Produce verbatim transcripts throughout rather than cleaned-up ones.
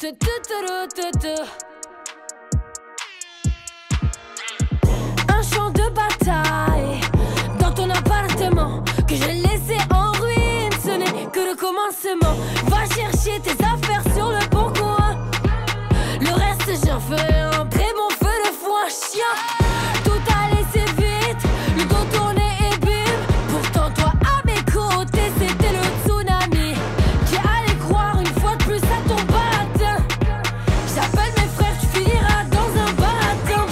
Tu, tu, tu, tu, tu. Un champ de bataille dans ton appartement que j'ai laissé en ruine. Ce n'est que le commencement. Va chercher tes affaires sur le bon coin. Le reste j'en ferai un très bon feu de foin. Chien, tout a laissé vite, le dos tourné et bim. Pourtant toi à mes côtés c'était le tsunami. Qui allait croire une fois de plus à ton baratin. J'appelle mes frères, tu finiras dans un baratin.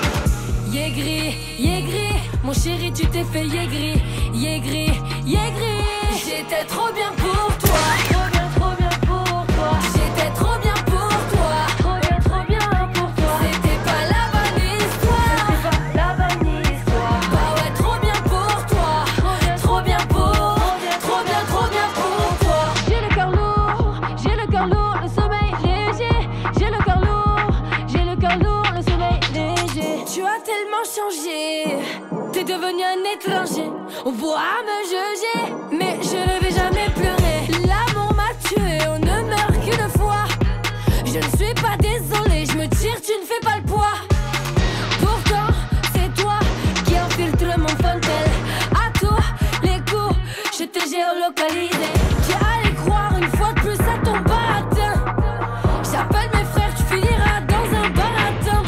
Yégri, yégri, mon chéri tu t'es fait yégri. Yégri, yégri, j'étais trop bien pour toi. Trop bien, trop bien pour toi. J'étais trop bien pour toi. Trop bien, trop bien pour toi. C'était pas la bonne histoire. C'était pas la bonne histoire. Bah ouais, trop bien pour toi. Trop bien, trop bien pour. Trop bien, trop bien pour toi. J'ai le cœur lourd, j'ai le cœur lourd, le sommeil léger. J'ai le cœur lourd, j'ai le cœur lourd, le sommeil léger. Tu as tellement changé, t'es devenu un étranger. On pourra me juger, mais je ne vais jamais pleurer. L'amour m'a tué, on ne meurt qu'une fois. Je ne suis pas désolée, je me tire, tu ne fais pas le poids. Pourtant, c'est toi qui infiltre mon fantel. À tous les coups, je t'ai géolocalisé. Qui allait croire une fois de plus à ton baratin. J'appelle mes frères, tu finiras dans un baratin.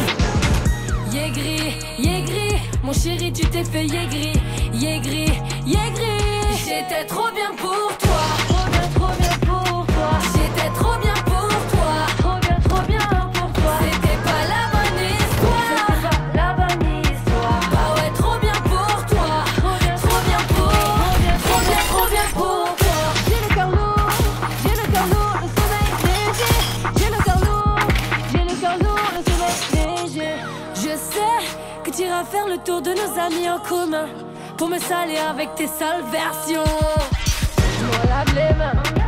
Yégri, yégri, mon chéri, tu t'es fait yégri. Yégri, yégri, j'étais trop bien pour toi. Trop bien, trop bien pour toi. J'étais trop bien pour toi. Trop bien, trop bien pour toi. C'était pas la bonne histoire. C'était pas la bonne histoire. Bah ouais, trop bien pour toi. Trop bien, trop bien pour. Trop bien, trop bien, trop bien pour toi. J'ai le cœur lourd, j'ai le cœur lourd, le sommeil léger. J'ai le cœur lourd, j'ai le cœur lourd, le sommeil léger. Je sais que tu iras faire le tour de nos amis en commun pour me salir avec tes sales versions. Je me lave les mains.